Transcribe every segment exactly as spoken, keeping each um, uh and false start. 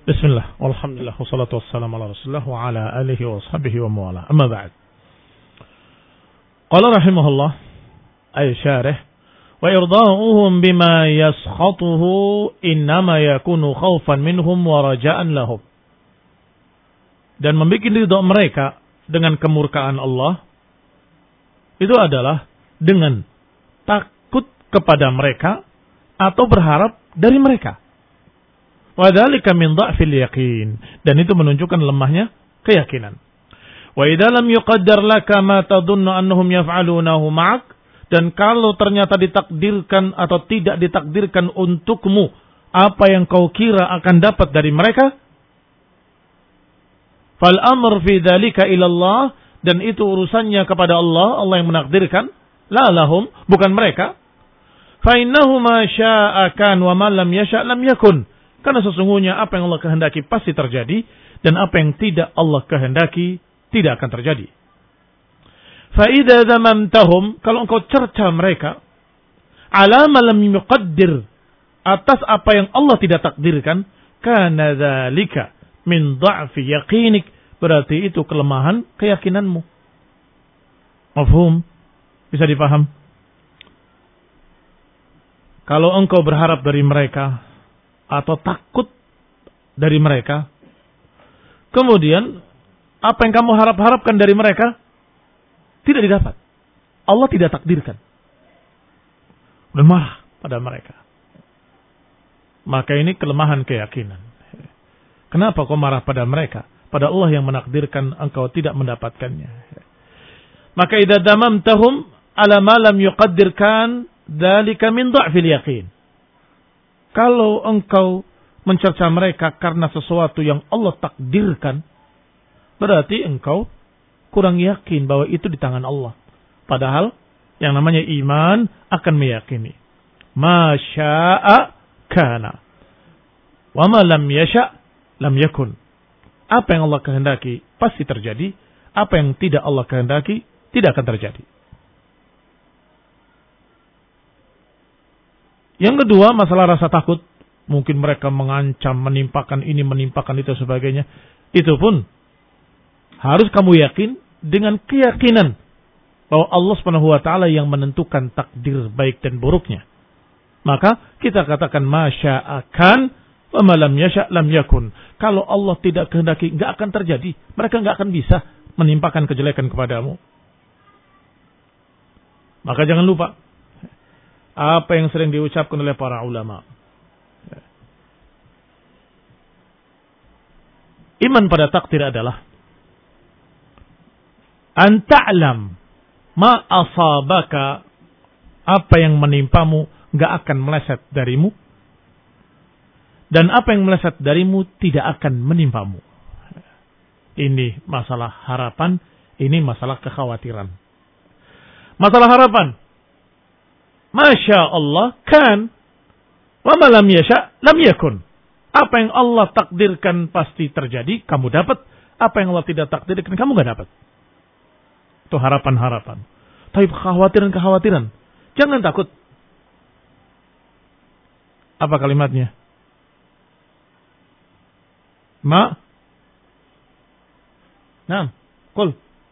Bismillah, walhamdulillah, wassalatu wassalamu ala rasulullah wa ala alihi wa sahbihi wa mawala. Amma ba'd. Qala rahimahullah, ay syarih, wa irda'uhum bima yaskhatuhu innama yakunu khawfan minhum wa raja'an lahum. Dan membuat ridha mereka dengan kemurkaan Allah, itu adalah dengan takut kepada mereka atau berharap dari mereka. Wa dzalika min dha'fil yaqin, dan itu menunjukkan lemahnya keyakinan. Wa idza lam yuqaddar laka ma tadhunnu annahum yaf'alunahu ma'ak, dan kalau ternyata ditakdirkan atau tidak ditakdirkan untukmu apa yang kau kira akan dapat dari mereka, fal amr fi dzalika ila Allah, dan itu urusannya kepada Allah, Allah yang menakdirkan, la lahum, bukan mereka. Fa innahu ma syaa'a kan wa ma lam yasha' lam yakun. Karena sesungguhnya apa yang Allah kehendaki pasti terjadi, dan apa yang tidak Allah kehendaki tidak akan terjadi. Fa idza zamamtahum, kalau engkau cerca mereka, ala ma lam yuqaddir, atas apa yang Allah tidak takdirkan, kana dzalika min dha'fi yaqinik, berarti itu kelemahan keyakinanmu. Mafhum? Bisa dipaham? Kalau engkau berharap dari mereka atau takut dari mereka, kemudian apa yang kamu harap-harapkan dari mereka tidak didapat, Allah tidak takdirkan, dan marah pada mereka, maka ini kelemahan keyakinan. Kenapa kau marah pada mereka, pada Allah yang menakdirkan engkau tidak mendapatkannya? Maka idza damamtahum ala ma lam yuqaddirkan dzalika min dha'fil yaqin. Kalau engkau mencerca mereka karena sesuatu yang Allah takdirkan, berarti engkau kurang yakin bahwa itu di tangan Allah. Padahal yang namanya iman akan meyakini. Ma syaa kana wa ma lam yasha lam yakun. Apa yang Allah kehendaki pasti terjadi, apa yang tidak Allah kehendaki tidak akan terjadi. Yang kedua, masalah rasa takut. Mungkin mereka mengancam, menimpakan ini, menimpakan itu, sebagainya. Itu pun harus kamu yakin dengan keyakinan bahwa Allah Subhanahu wa taala yang menentukan takdir baik dan buruknya. Maka kita katakan masya'akan wa ma lam yasha' lam yakun. Kalau Allah tidak kehendaki, enggak akan terjadi. Mereka enggak akan bisa menimpakan kejelekan kepadamu. Maka jangan lupa apa yang sering diucapkan oleh para ulama. Iman pada takdir adalah an ta'lam ma asabaka, apa yang menimpamu enggak akan meleset darimu, dan apa yang meleset darimu tidak akan menimpamu. Ini masalah harapan, ini masalah kekhawatiran. Masalah harapan, Masya Allah kan, wa ma lam yasha lam yakun. Apa yang Allah takdirkan pasti terjadi, kamu dapat. Apa yang Allah tidak takdirkan, kamu nggak dapat. Itu harapan-harapan. Tapi kekhawatiran-kekhawatiran, jangan takut. Apa kalimatnya? Ma, Naam, qul.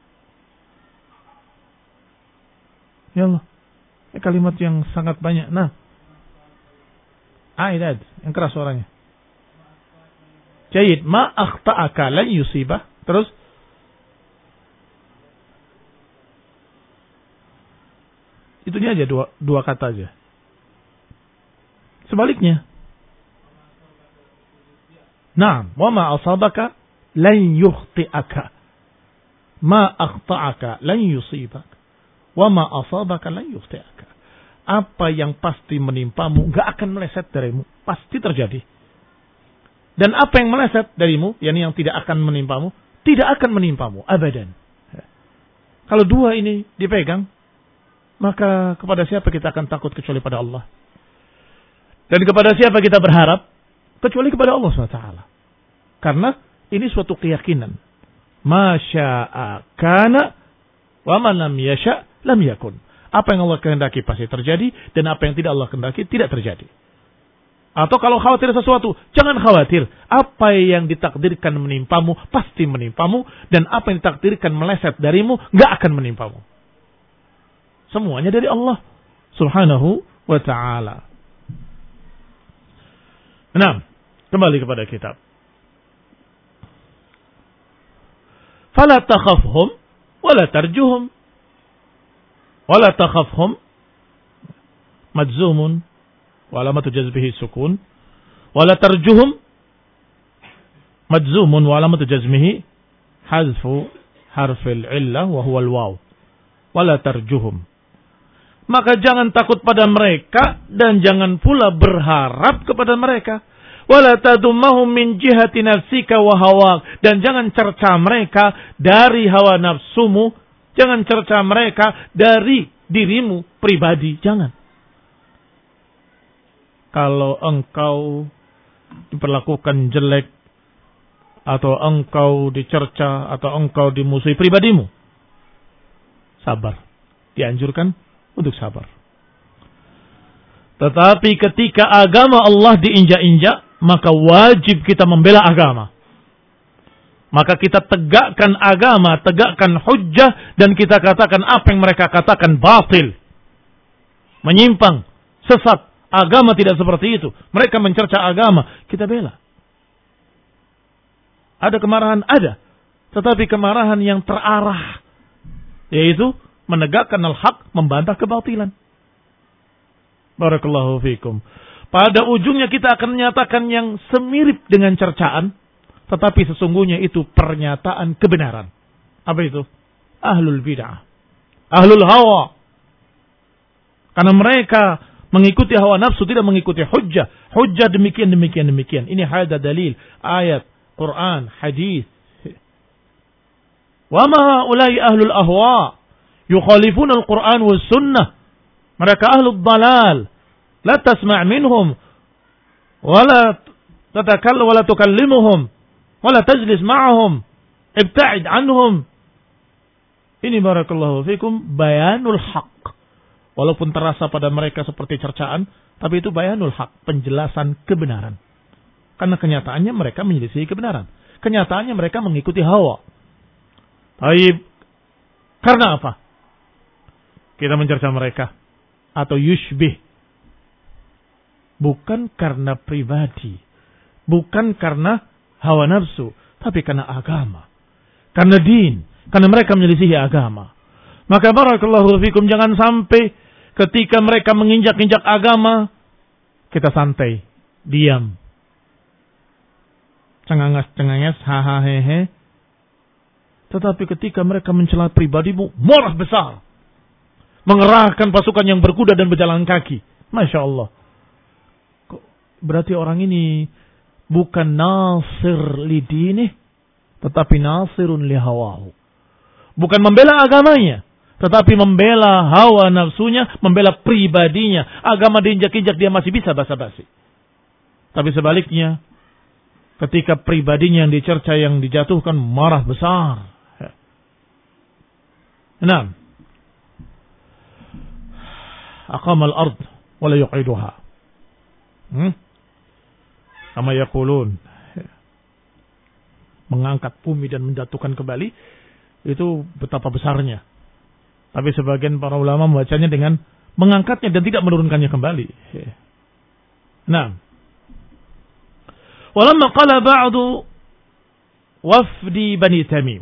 Ya Allah. Kalimat yang sangat banyak. Nah. Aidad, yang keras suaranya. Jayid, ma akhta'aka lan yusibah. Terus itunya aja dua dua kata aja. Sebaliknya. Naam, wa ma asabaka lan yukhti'aka. Ma akhta'aka lan yusibak. Wa ma asabaka lan yukhti'aka. Apa yang pasti menimpamu enggak akan meleset darimu, pasti terjadi. Dan apa yang meleset darimu, yakni yang tidak akan menimpamu, tidak akan menimpamu abadan. Kalau dua ini dipegang, maka kepada siapa kita akan takut kecuali pada Allah? Dan kepada siapa kita berharap kecuali kepada Allah subhanahu wa taala? Karena ini suatu keyakinan. Ma syaa kana wa ma lam yasha lam yakun. Apa yang Allah kehendaki pasti terjadi, dan apa yang tidak Allah kehendaki tidak terjadi. Atau kalau khawatir sesuatu, jangan khawatir. Apa yang ditakdirkan menimpamu, pasti menimpamu. Dan apa yang ditakdirkan meleset darimu, gak akan menimpamu. Semuanya dari Allah subhanahu wa ta'ala. Nah, kembali kepada kitab. Fala takhafhum, wala tarjuhum. Wala takhafhum, majzumun, walamatu jazbihi sukun, wala tarjuhum majzumun walamatu jazmihi hazfu harfil illah wa huwa al-waw. Wala tarjuhum. Maka jangan takut pada mereka dan jangan pula berharap kepada mereka. Wala tadummahum min jihati nafsika wa hawak, dan jangan cerca mereka dari hawa nafsumu, jangan cerca mereka dari dirimu pribadi, jangan. Kalau engkau diperlakukan jelek, atau engkau dicerca, atau engkau dimusuhi pribadimu, sabar. Dianjurkan untuk sabar. Tetapi ketika agama Allah diinjak-injak, maka wajib kita membela agama. Maka kita tegakkan agama, tegakkan hujjah, dan kita katakan apa yang mereka katakan batil, menyimpang, sesat. Agama tidak seperti itu. Mereka mencerca agama, kita bela. Ada kemarahan? Ada. Tetapi kemarahan yang terarah, yaitu menegakkan al-haq, membantah kebatilan. Barakallahu fikum. Pada ujungnya kita akan menyatakan yang semirip dengan cercaan, tetapi sesungguhnya itu pernyataan kebenaran. Apa itu? Ahlul bid'ah, ahlul hawa. Karena mereka mengikuti hawa nafsu, tidak mengikuti hujjah. Hujjah demikian, demikian, demikian. Ini hadza dalil, ayat, Quran, hadis. Wa ma ulai ahlul ahwa yukhalifuna al-Quran was sunnah. Mereka ahlul dalal. La tasma' minhum wala tatakallam wala tukallimuhum wala tajlis ma'ahum. Ibta'id anhum. Ini barakallahu fikum bayanul haq. Walaupun terasa pada mereka seperti cercaan, tapi itu bayanul haq, penjelasan kebenaran. Karena kenyataannya mereka menyelisih kebenaran. Kenyataannya mereka mengikuti hawa. Baik. Karena apa kita mencerca mereka? Atau yushbih. Bukan karena pribadi. Bukan karena hawa nafsu. Tapi karena agama. Karena din. Karena mereka menyelisih agama. Maka barakallahu fikum, jangan sampai ketika mereka menginjak-injak agama, kita santai, diam. Cengangas-cengangas, haha hehe. Tetapi ketika mereka mencela pribadimu, marah besar. Mengerahkan pasukan yang berkuda dan berjalan kaki. Masya Allah. Berarti orang ini bukan nasir lidinih, tetapi nasirun lihawahu. Bukan membela agamanya, tetapi membela hawa nafsunya, membela pribadinya. Agama diinjak-injak, dia masih bisa basa-basi. Tapi sebaliknya, ketika pribadinya yang dicerca, yang dijatuhkan, marah besar. Enam. Aqamal ard wa la yuqiduha. Hmm? Kama yaqulun. Mengangkat bumi dan menjatuhkan kembali, itu betapa besarnya. Tapi sebagian para ulama membacanya dengan mengangkatnya dan tidak menurunkannya kembali. Nah, walamma qala ba'du wafdi Bani Tamim.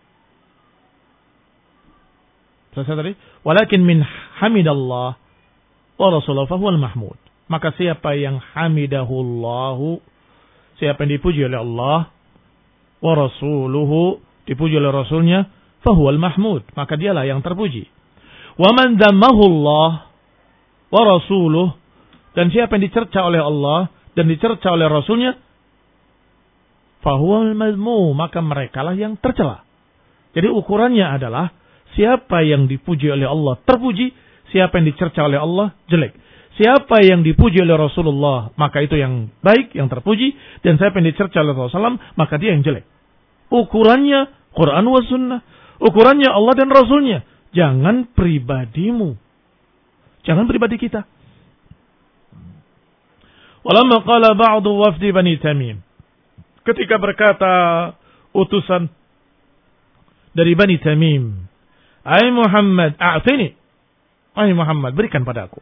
Selesai tadi? Walakin min hamidallah wa rasulahu fahuwal mahmud. Maka siapa yang hamidahullahu, siapa yang dipuji oleh Allah, wa rasuluhu, dipuji oleh Rasulnya, fahuwal mahmud, maka dialah yang terpuji. Wa man dhammahullah wa rasuluh, dan siapa yang dicerca oleh Allah dan dicerca oleh Rasulnya, fahuwal mazmum, maka merekalah yang tercela. Jadi ukurannya adalah siapa yang dipuji oleh Allah terpuji, siapa yang dicerca oleh Allah jelek. Siapa yang dipuji oleh Rasulullah, maka itu yang baik, yang terpuji, dan siapa yang dicerca oleh Rasulullah, maka dia yang jelek. Ukurannya Quran wa sunnah. Ukurannya Allah dan Rasulnya. Jangan pribadimu. Jangan pribadi kita. Walamma qala ba'du wafdi Bani Tamim. Ketika berkata utusan dari Bani Tamim, "Ai Muhammad, a'tini." Wahai Muhammad, berikan padaku.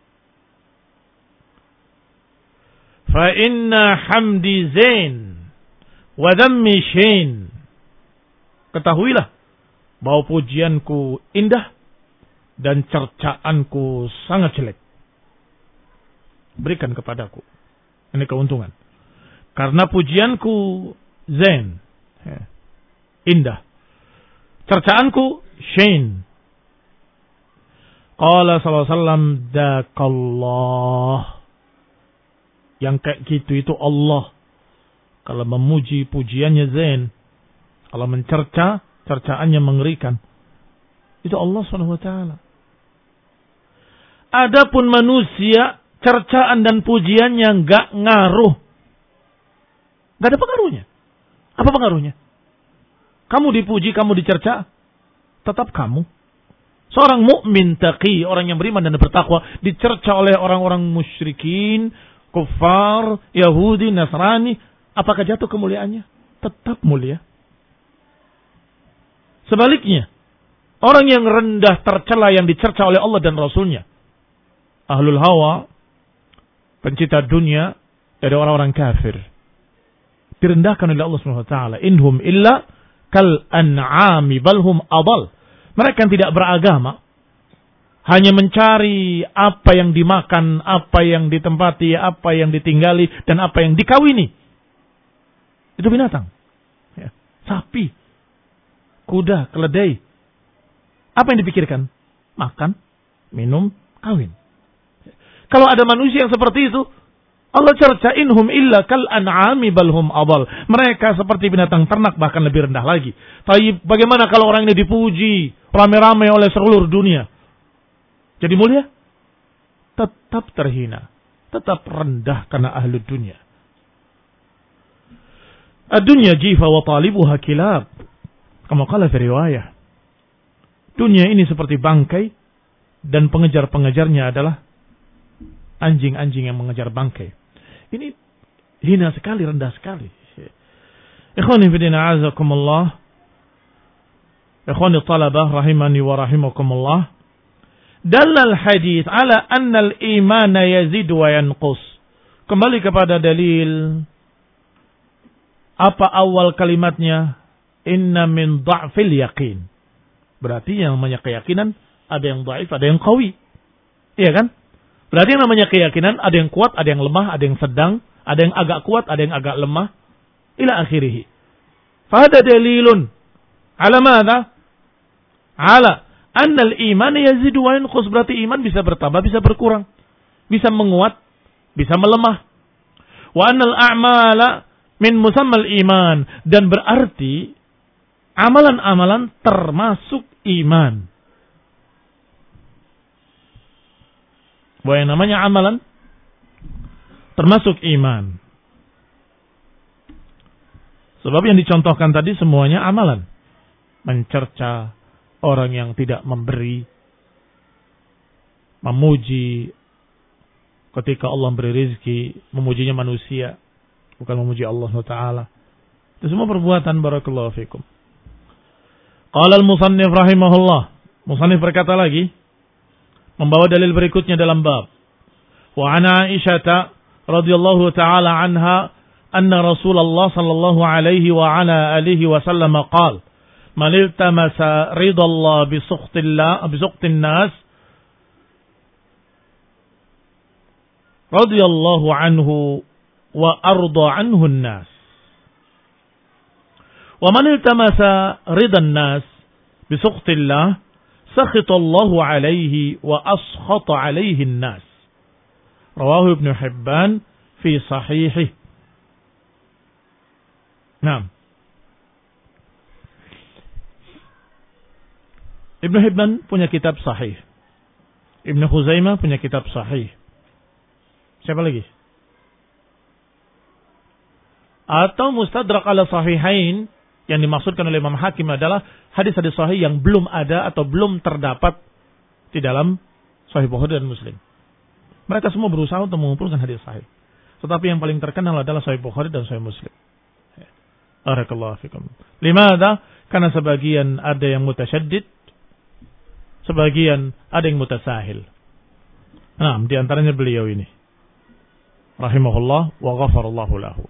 Fa inna hamdi zain wa dhammi shin. Ketahuilah bahwa pujianku indah dan cercaanku sangat jelek. Berikan kepadaku. Ini keuntungan. Karena pujianku zain, indah. Cercaanku shin. Qala sallallahu alaihi wasallam, dakallah. Yang kayak gitu itu Allah. Kalau memuji, pujiannya zain. Kalau mencerca, cercaannya mengerikan. Itu Allah subhanahu wa taala. Adapun manusia, cercaan dan pujiannya enggak ngaruh. Enggak ada pengaruhnya. Apa pengaruhnya? Kamu dipuji, kamu dicerca, tetap kamu. Seorang mukmin taqi, orang yang beriman dan bertakwa, dicerca oleh orang-orang musyrikin, kufar, Yahudi, Nasrani, apakah jatuh kemuliaannya? Tetap mulia. Sebaliknya, orang yang rendah tercela yang dicerca oleh Allah dan Rasulnya, ahlul hawa, pencinta dunia, dari orang-orang kafir, direndahkan oleh Allah subhanahu wa taala. Inhum illa kal an'ami balhum adal. Mereka yang tidak beragama, hanya mencari apa yang dimakan, apa yang ditempati, apa yang ditinggali, dan apa yang dikawini. Itu binatang. Ya. Sapi, kuda, keledai. Apa yang dipikirkan? Makan, minum, kawin. Kalau ada manusia yang seperti itu, Allah cerca, inhum illa kal an'ami balhum adal. Mereka seperti binatang ternak, bahkan lebih rendah lagi. Tapi bagaimana kalau orang ini dipuji rame-rame oleh seluruh dunia? Jadi mulia? Tetap terhina. Tetap rendah karena ahlu dunia. Ad-dunya jifa wa talibuha kilab. Kama qala fi riwayah. Dunia ini seperti bangkai dan pengejar-pengejarnya adalah anjing-anjing yang mengejar bangkai. Ini hina sekali, rendah sekali. Ikhwani fi din a'azakumullah. Ikhwani talabah rahimani wa rahimakumullah. Dalal hadis ala anna al-iman yazid wa yanqus. Kembali kepada dalil. Apa awal kalimatnya? Inna min dha'fil yaqin. Berarti yang namanya keyakinan ada yang dhaif, ada yang qawi. Iya kan? Berarti yang namanya keyakinan ada yang kuat, ada yang lemah, ada yang sedang, ada yang agak kuat, ada yang agak lemah. Ila akhirih. Fahada dalilun. Ala madha? Ala annal iman yazidu wa yanqus. Berarti iman bisa bertambah, bisa berkurang. Bisa menguat, bisa melemah. Wa annal a'mala min musammal iman. Dan berarti amalan-amalan termasuk iman. Bahwa yang namanya amalan termasuk iman. Sebab yang dicontohkan tadi semuanya amalan. Mencerca orang yang tidak memberi, memuji ketika Allah memberi rezeki, memujinya manusia, bukan memuji Allah subhanahu wa taala. Itu semua perbuatan. Barakallahu fikum. Qala al-musannif rahimahullah. Musannif berkata lagi, membawa dalil berikutnya dalam bab. Wa ana Aisyah radhiyallahu taala anha anna Rasulullah sallallahu alaihi wa ala alihi wa sallam qala man iltamasa ridallah bi sukhtillah bi sukhtin nas radhiyallahu anhu wa arda anhu an-nas. Wa man iltamasa ridan nas bi sukhtillah sakhitallahu alaihi wa askhata alaihi an-nas. Rawahu Ibnu Hibban fi sahihih. Naam. Ibnu Hibban punya kitab sahih. Ibnu Khuzaimah punya kitab sahih. Siapa lagi? Atau Mustadrak ala Sahihain, yang dimaksudkan oleh Imam Hakim adalah hadis-hadis sahih yang belum ada atau belum terdapat di dalam Sahih Bukhari dan Muslim. Mereka semua berusaha untuk mengumpulkan hadis sahih. Tetapi yang paling terkenal adalah Sahih Bukhari dan Sahih Muslim. Barakallahu fikum. Limada? Karena sebagian ada yang mutasyaddid, sebagian ada yang mutasahil. Nah, di antaranya beliau ini. Rahimahullah wa ghafarallahu lahu.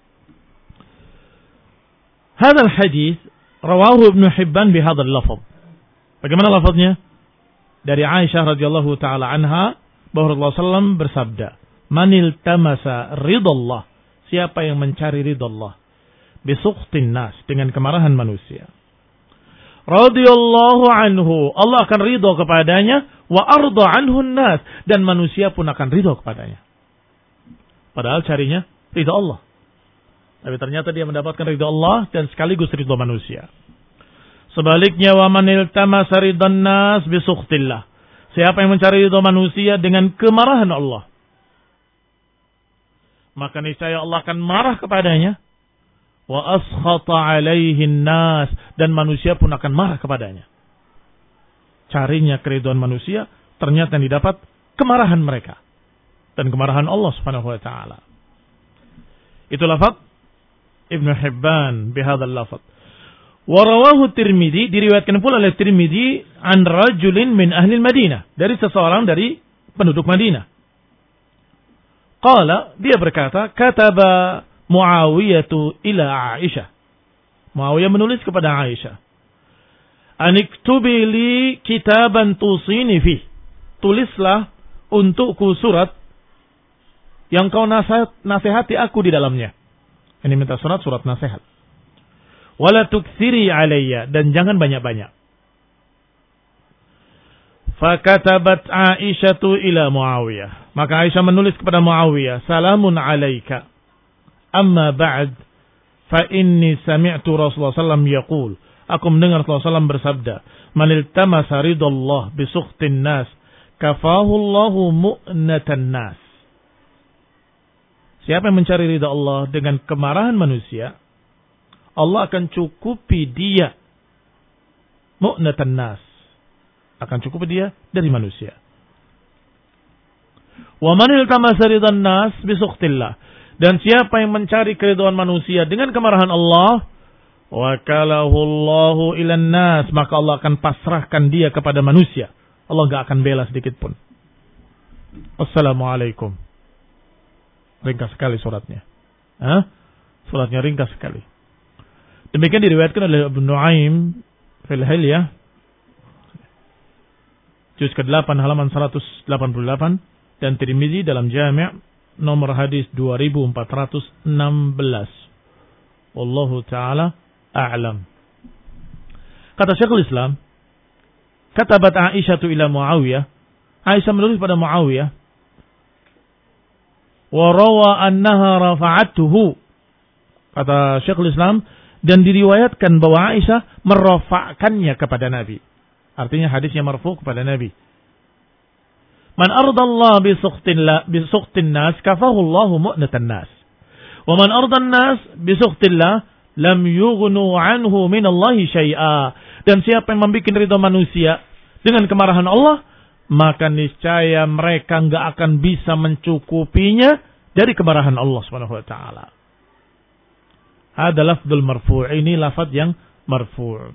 Hadal hadis rawahu Ibnu Hibban bihadzal lafaz. Bagaimana lafaznya? Dari Aisyah radhiyallahu taala anha bahwa Rasulullah sallallahu alaihi wasallam bersabda, "Manil tamasa ridallah." Siapa yang mencari ridallah bisukhtin nas, dengan kemarahan manusia. Radhiyallahu anhu, Allah akan ridha kepadanya, wa arda anhu nas, dan manusia pun akan ridha kepadanya. Padahal carinya ridha Allah. Tapi ternyata dia mendapatkan ridha Allah dan sekaligus ridha manusia. Sebaliknya, wa manil tamasa ridan nas bisukhtillah. Siapa yang mencari ridha manusia dengan kemarahan Allah, maka niscaya Allah akan marah kepadanya. Wa askhata alaihin nas, dan manusia pun akan marah kepadanya. Carinya keridhaan manusia, ternyata yang didapat kemarahan mereka dan kemarahan Allah Subhanahu wa taala. Itu lafaz Ibnu Hibban bihadzal lafaz. Wa rawahu Tirmidzi, diriwayatkan pula oleh Tirmidzi an rajulin min ahli Madinah, dari seseorang dari penduduk Madinah. Qala, dia berkata, kataba Muawiyah ila Aisyah. Muawiyah menulis kepada Aisyah, "Aniktubi li kitaban tusini fi." Tulislah untukku surat yang kau nasihat, nasihati aku di dalamnya. Ini minta surat, surat nasihat. Wala tukthiri alayya, dan jangan banyak-banyak. Fakatabat Aisyatu ila Muawiyah. Maka Aisyah menulis kepada Muawiyah, "Salamun alaika. Amma ba'd, fa inni sami'tu Rasulullah sallallahu alaihi wasallam yaqul." Aku mendengar Rasulullah sallallahu alaihi wasallam bersabda, "Man iltamasa ridallah bi sukhtin nas, kafahu Allahu mu'natan nas." Siapa yang mencari ridha Allah dengan kemarahan manusia, Allah akan cukupi dia mu'natan nas, akan cukupi dia dari manusia. Wa man iltamasa ridan nas bi sukhtillah, dan siapa yang mencari keridhaan manusia dengan kemarahan Allah, wakalahu Allahu ilan nas, maka Allah akan pasrahkan dia kepada manusia. Allah enggak akan bela sedikit pun. Assalamualaikum. Ringkas sekali suratnya. Hah? Suratnya ringkas sekali. Demikian diriwayatkan oleh Ibnu Nuaim fil Hilyah, juz kedelapan halaman seratus delapan puluh delapan, dan Tirmidzi dalam Jami' nomor hadis dua ribu empat ratus enam belas. Wallahu ta'ala a'lam. Kata Syekhul Islam, katabat Aisyatu ila Muawiyah. Aisyah menulis pada Muawiyah, wa rawa annaha rafa'atuhu. Kata Syekhul Islam, dan diriwayatkan bahwa Aisyah merafa'kannya kepada Nabi. Artinya hadisnya marfu' kepada Nabi. Man ardallah bi sukhtillah bi sukhtin nas, kafahu Allahu mu'natan nas. Wa man ardan nas bi sukhtillah, lam yughnu anhu min Allahi syai'a. Dan siapa yang membuat ridha manusia dengan kemarahan Allah, maka niscaya mereka enggak akan bisa mencukupinya dari kemarahan Allah Subhanahu wa taala. Ada lafdzul marfu', ini lafaz yang marfu'.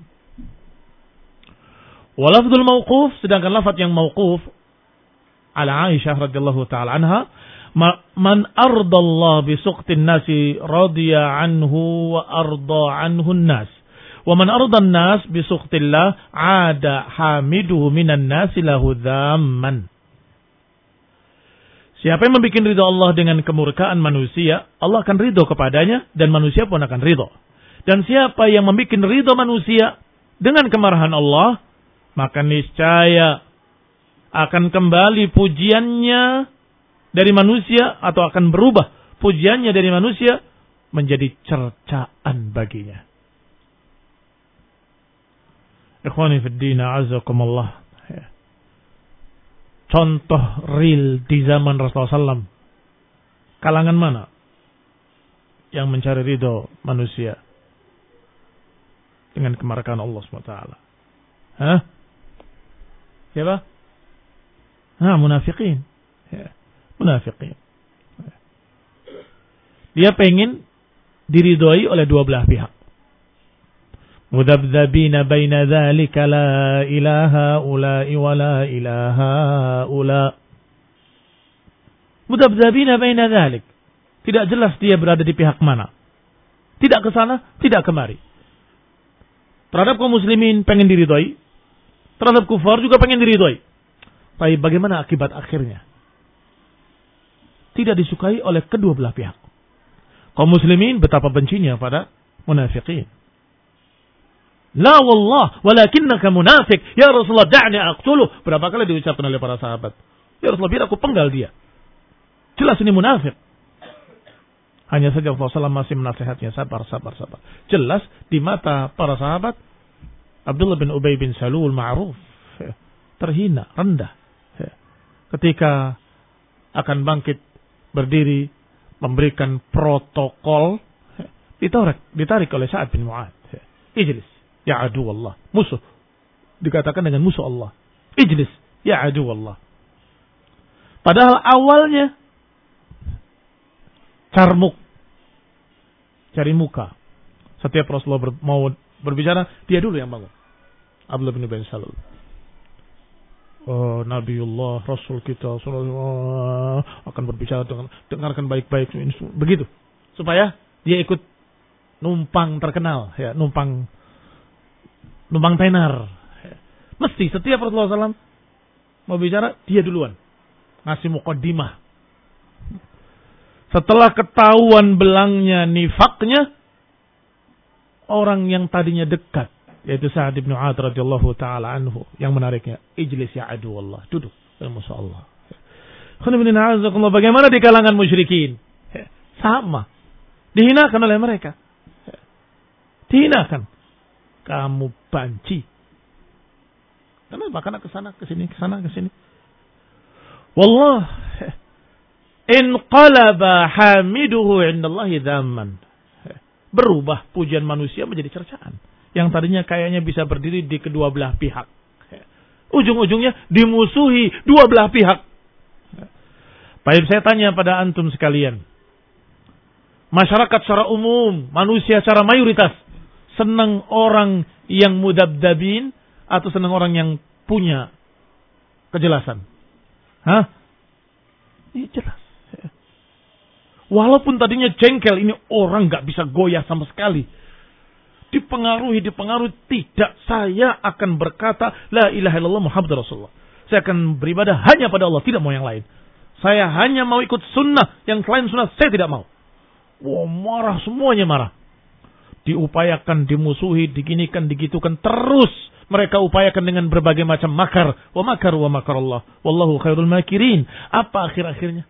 Wa lafdzul mauquf, sedangkan lafaz yang mauquf ala Aisyah radhiyallahu taala anha, man ardallah bi suqtin nasi radiya anhu wa arda anhu an-nas, wa man arda an-nas bi suqtillah ada hamiduhu minan nasi lahu dhamman. Siapa yang membuat ridha Allah dengan kemurkaan manusia, Allah akan ridha kepadanya dan manusia pun akan ridha. Dan siapa yang membuat ridha manusia dengan kemarahan Allah, maka niscaya akan kembali pujiannya dari manusia, atau akan berubah pujiannya dari manusia menjadi cercaan baginya. Ikhwani fid din, a'azzakumullah. Contoh real di zaman Rasulullah sallallahu alaihi wasallam, kalangan mana yang mencari ridho manusia dengan kemarahan Allah subhanahu wa taala? Hah? Siapa? Ha, munafiqin. Ya, munafiqin. Dia pengen diridhoi oleh dua belah pihak. Mudabdabina baina dzalika la ilaha ula'i wa la ilaha ula. Mudabdabina baina dzalik. Tidak jelas dia berada di pihak mana. Tidak ke sana, tidak kemari. Terhadap kaum muslimin pengen diridhoi, terhadap kufar juga pengen diridhoi. Tapi bagaimana akibat akhirnya? Tidak disukai oleh kedua belah pihak. Kaum muslimin betapa bencinya pada munafikin. La wallah, walakinnaka munafik. Ya Rasulullah, da'ni aqtuluh. Berapa kali diucapkan oleh para sahabat. Ya Rasulullah, biar aku penggal dia. Jelas ini munafik. Hanya saja Rasulullah masih menasihatnya, sabar, sabar, sabar. Jelas di mata para sahabat, Abdullah bin Ubay bin Salul ma'ruf, terhina, rendah. Ketika akan bangkit, berdiri, memberikan protokol, ditarik, ditarik oleh Sa'ad bin Mu'ad. Ijlis, ya adu Allah. Musuh. Dikatakan dengan musuh Allah. Ijlis, ya adu Allah. Padahal awalnya carmuk, cari muka. Setiap Rasulullah ber, mau berbicara, dia dulu yang bangun. Abdullah bin Ubay bin Salul. Oh, Nabiullah, Rasul kita sallallahu akan berbicara dengan dengarkan baik-baik, begitu. Supaya dia ikut numpang terkenal, ya, numpang numpang tenar. Mesti setiap Rasulullah shallallahu alaihi wasallam mau bicara, dia duluan ngasih muqaddimah. Setelah ketahuan belangnya, nifaknya, orang yang tadinya dekat, yaitu Sa'ad bin Mu'adz radhiyallahu taala anhu, yang menariknya. Ijlis ya adu Allah, duduk. Ya Masya Allah. Bagaimana di kalangan musyrikin? Sama. Dihinakan oleh mereka. Dihinakan. Kamu banci. Kenapa? Karena kesana, kesini, kesana, kesini. Wallah. Inqalaba hamiduhu indallahi dhamman. Berubah pujian manusia menjadi cercaan. Yang tadinya kayaknya bisa berdiri di kedua belah pihak. Ujung-ujungnya dimusuhi dua belah pihak. Baik, saya tanya pada antum sekalian. Masyarakat secara umum, manusia secara mayoritas, senang orang yang mudabdabin atau senang orang yang punya kejelasan? Hah? Ini jelas. Walaupun tadinya jengkel, ini orang gak bisa goyah sama sekali. Dipengaruhi, dipengaruhi, tidak. Saya akan berkata, la ilaha illallah Muhammadur Rasulullah. Saya akan beribadah hanya pada Allah, tidak mau yang lain. Saya hanya mau ikut sunnah, yang selain sunnah saya tidak mau. Wah, marah, semuanya marah. Diupayakan, dimusuhi, diginikan, digitukan, terus mereka upayakan dengan berbagai macam makar. Wa makar wa makar Allah. Wallahu khairul makirin. Apa akhir-akhirnya?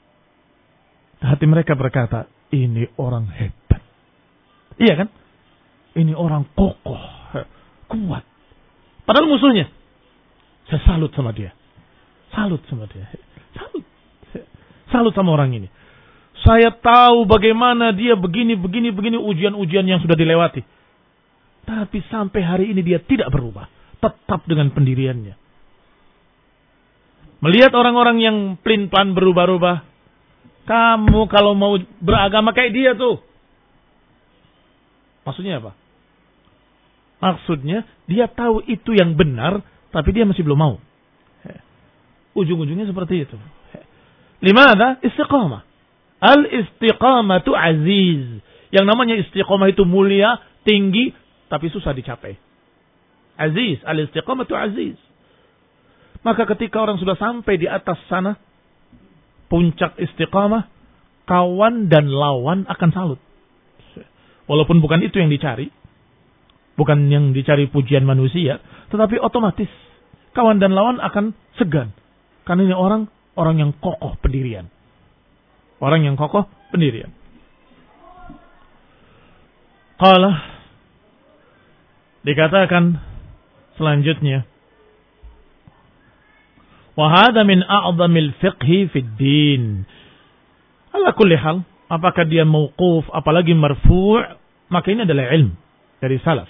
Hati mereka berkata, ini orang hebat. Iya kan? Ini orang kokoh, kuat. Padahal musuhnya. Saya salut sama dia. Salut sama dia. Salut. Salut sama orang ini. Saya tahu bagaimana dia begini, begini, begini, ujian-ujian yang sudah dilewati. Tapi sampai hari ini dia tidak berubah. Tetap dengan pendiriannya. Melihat orang-orang yang pelin-pelan berubah-ubah. Kamu kalau mau beragama kayak dia tuh. Maksudnya apa? Maksudnya dia tahu itu yang benar, tapi dia masih belum mau. Ujung-ujungnya seperti itu. Limada? Istiqamah. Al-istiqamatu aziz. Yang namanya istiqamah itu mulia, tinggi, tapi susah dicapai. Aziz. Al-istiqamatu aziz. Maka ketika orang sudah sampai di atas sana, puncak istiqamah, kawan dan lawan akan salut. Walaupun bukan itu yang dicari. Bukan yang dicari pujian manusia. Tetapi otomatis kawan dan lawan akan segan. Karena ini orang orang yang kokoh pendirian. Orang yang kokoh pendirian. Qala, dikatakan selanjutnya, wa hadha min a'zamil fiqhi fid din. Ala kulli hal, apakah dia mauquf apalagi marfu', maka ini adalah ilmu dari salaf.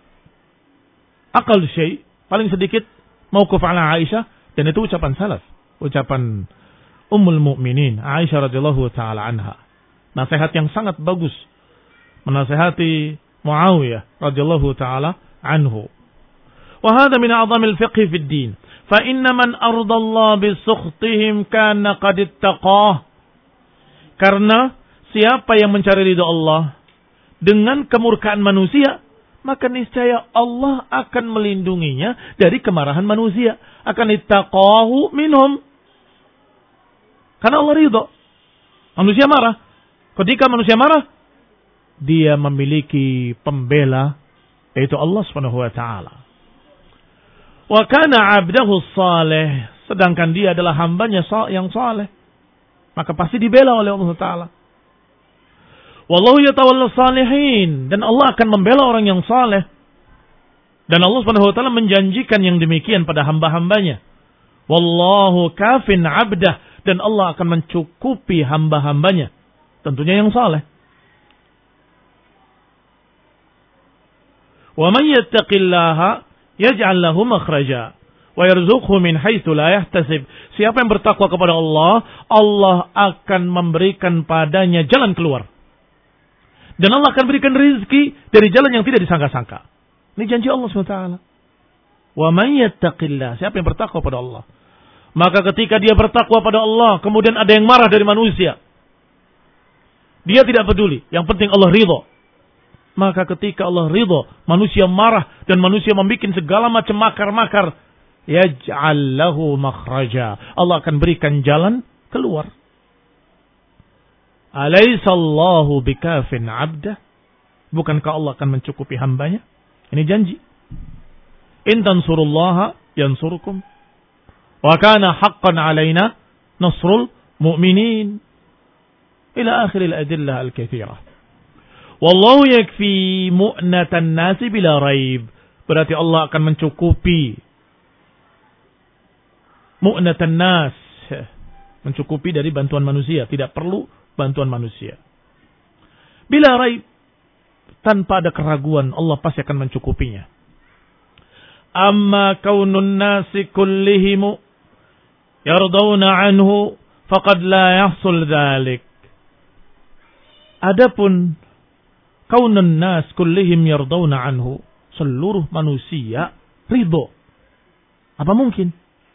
Aqal syai', paling sedikit mauquf ala Aisyah, dan itu ucapan salaf, ucapan Ummul Mukminin Aisyah radhiyallahu taala anha. Nasihat yang sangat bagus. Menasihati Muawiyah radhiyallahu taala anhu. Wa hadha min a'zamil fiqh fi ad-din. Fa inna man arda Allah bi sukhtihim kana qad ittaqah. Karena siapa yang mencari ridha Allah dengan kemurkaan manusia, maka niscaya Allah akan melindunginya dari kemarahan manusia. Akan ittaqahu minhum. Karena Allah ridha. Manusia marah. Ketika manusia marah, dia memiliki pembela, yaitu Allah Subhanahu wa taala. Wa kana 'abdahu salih, sedangkan dia adalah hambanya yang saleh, maka pasti dibela oleh Allah taala. Wallahu yatawalla salihin, dan Allah akan membela orang yang saleh. Dan Allah Subhanahu wa taala menjanjikan yang demikian pada hamba-hambanya. Wallahu kafin 'abdah, dan Allah akan mencukupi hamba-hambanya, tentunya yang saleh. Wa man yattaqillaha yaj'al lahu makhraja wa yarzuqhu min haitsu la yahtasib. Siapa yang bertakwa kepada Allah, Allah akan memberikan padanya jalan keluar. Dan Allah akan berikan rezeki dari jalan yang tidak disangka-sangka. Ini janji Allah subhanahu wa taala. Wa man yattaqillah, siapa yang bertakwa pada Allah. Maka ketika dia bertakwa pada Allah, kemudian ada yang marah dari manusia, dia tidak peduli, yang penting Allah ridha. Maka ketika Allah ridha, manusia marah dan manusia membuat segala macam makar-makar, yaj'al lahu makhraja, Allah akan berikan jalan keluar. Alaisallahu bikafin 'abdah, bukankah Allah akan mencukupi hambanya? Ini janji. In tansurullaha yansurkum wa kana haqqan 'alaina nasrul mu'minin. Ila akhiril adillah al-katsirah. Wallahu yakfi mu'natan nasi bila raib. Berarti Allah akan mencukupi mu'natan nas, mencukupi dari bantuan manusia, tidak perlu bantuan manusia. Bila raib, tanpa ada keraguan, Allah pasti akan mencukupinya. Amma kaunun nasi kullihimu yardawna anhu faqad la yahsul dhalik. Adapun kaunun nas kullihim yardawna anhu, seluruh manusia ridho, apa mungkin?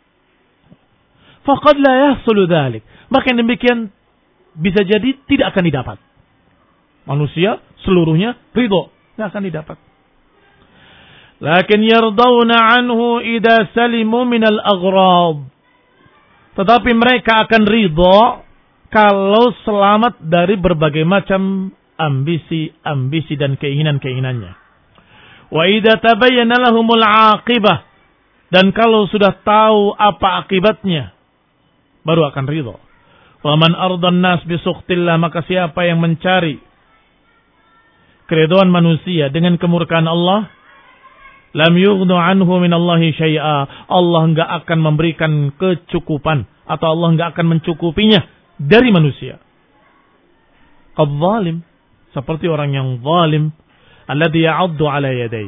Faqad la yahsul dhalik, maka yang demikian bisa jadi tidak akan didapat. Manusia seluruhnya ridho, tidak akan didapat. Lakin yardawna anhu idza salimu minal aghrab. Tetapi mereka akan ridho kalau selamat dari berbagai macam ambisi-ambisi dan keinginan-keinginannya. Wa idza tabayyana lahumul aqibah, dan kalau sudah tahu apa akibatnya, baru akan ridho. Wa man ardan nas bi sukhtillah, maka siapa yang mencari keridhaan manusia dengan kemurkaan Allah, lam yughnu anhu minallahi syai'a, Allah enggak akan memberikan kecukupan atau Allah enggak akan mencukupinya dari manusia. Qadh-zalim, seperti orang yang zalim, alladhi ya'addu ala yadayhi,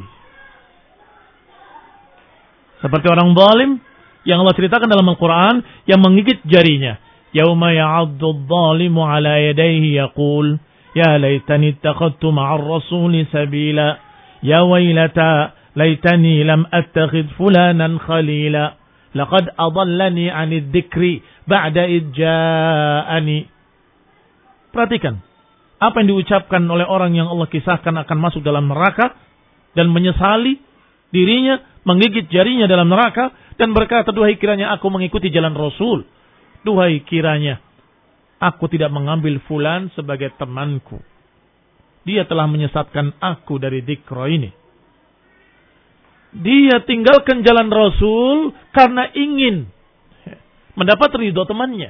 seperti orang zalim yang Allah ceritakan dalam Al-Quran, yang menggigit jarinya. Yauma ya'addu adh-dhalimu ala yadayhi yaqul ya laitani ittakhadtu ma'ar rasuli sabila ya wailata laitani lam attakhidh fulanan khalila laqad adallani 'anid dzikri ba'da id ja'ani. Perhatikan apa yang diucapkan oleh orang yang Allah kisahkan akan masuk dalam neraka dan menyesali dirinya, menggigit jarinya dalam neraka dan berkata, duhai kiranya aku mengikuti jalan Rasul, duhai kiranya aku tidak mengambil fulan sebagai temanku, dia telah menyesatkan aku dari dzikra ini. Dia tinggalkan jalan Rasul karena ingin mendapat ridho temannya.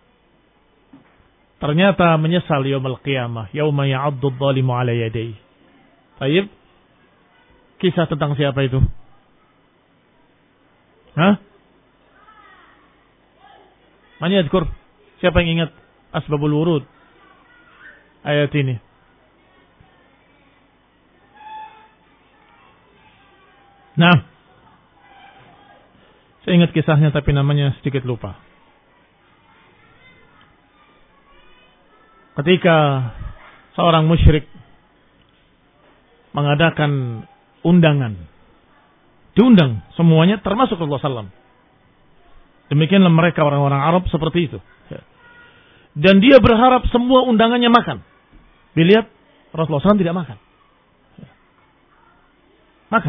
Ternyata menyesal yaumul qiyamah, yauma ya'addu adh-dhalimu 'ala yadayhi. Baik. Kisah tentang siapa itu? Hah? Man yadhkur? Siapa yang ingat asbabul wurud ayat ini? Nah, saya ingat kisahnya tapi namanya sedikit lupa. ketika seorang musyrik mengadakan undangan, diundang semuanya termasuk Rasulullah sallallahu alaihi wasallam. Demikianlah mereka orang-orang Arab seperti itu. Dan dia berharap semua undangannya makan. Dilihat Rasulullah sallallahu alaihi wasallam tidak makan. Makan.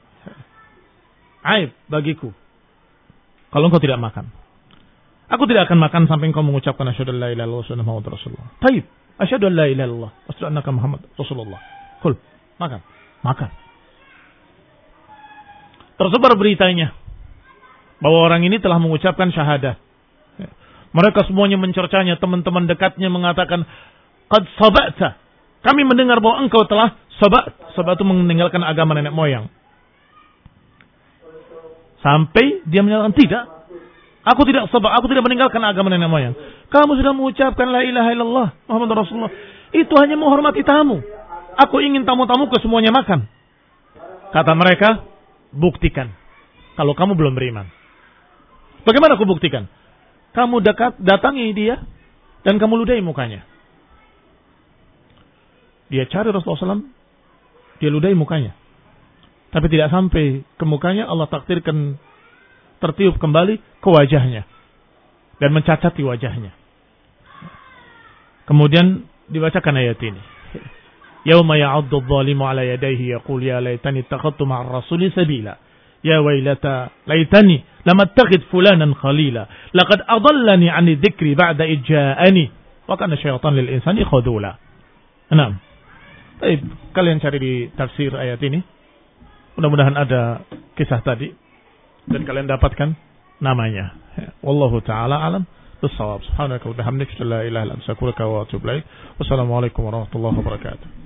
Aib bagiku kalau engkau tidak makan. Aku tidak akan makan sampai engkau mengucapkan asyhadu an la ilaha illallah wa asyhadu anna muhammadar rasulullah. Taib, asyhadu an la ilaha illallah wa asyhadu annaka muhammad rasulullah. Kul, makan. Makan. Tersebar beritanya bahwa orang ini telah mengucapkan syahadat. Mereka semuanya mencercanya, teman-teman dekatnya mengatakan, "Qad sabata." Kami mendengar bahwa engkau telah sabat. Sabat itu meninggalkan agama nenek moyang. Sampai dia menyatakan, "Tidak. Aku tidak sabat, aku tidak meninggalkan agama nenek moyang. Kamu sudah mengucapkan la ilaha illallah Muhammadur Rasulullah. Itu hanya menghormati tamu. Aku ingin tamu-tamu ke semuanya makan." Kata mereka, "Buktikan kalau kamu belum beriman." Bagaimana aku buktikan? Kamu dekat, datangi dia dan kamu ludahi mukanya. Dia cari Rasulullah sallallahu alaihi wasallam, dia ludahi mukanya. Tapi tidak sampai ke mukanya, Allah takdirkan tertiup kembali ke wajahnya dan mencacati wajahnya. Kemudian dibacakan ayat ini. Yauma ya'addu adh-dhalimu 'ala yadayhi yaqul ya laitani ittakhadtu ma'ar rasuli sabila. Ya wailata laitani lam attakhidh fulanan khalila. Laqad adallani 'ani dzikri ba'da id ja'ani. Wa kana syaitanu lil insani khadula. Enam. Baik, kalian cari di tafsir ayat ini. Mudah-mudahan ada kisah tadi dan kalian dapatkan namanya. Wallahu taala alam bis-shawab. Subhanaka wa bihamdika la ilaha illa anta astaghfiruka wa atubu ilaik. Wassalamualaikum warahmatullahi wabarakatuh.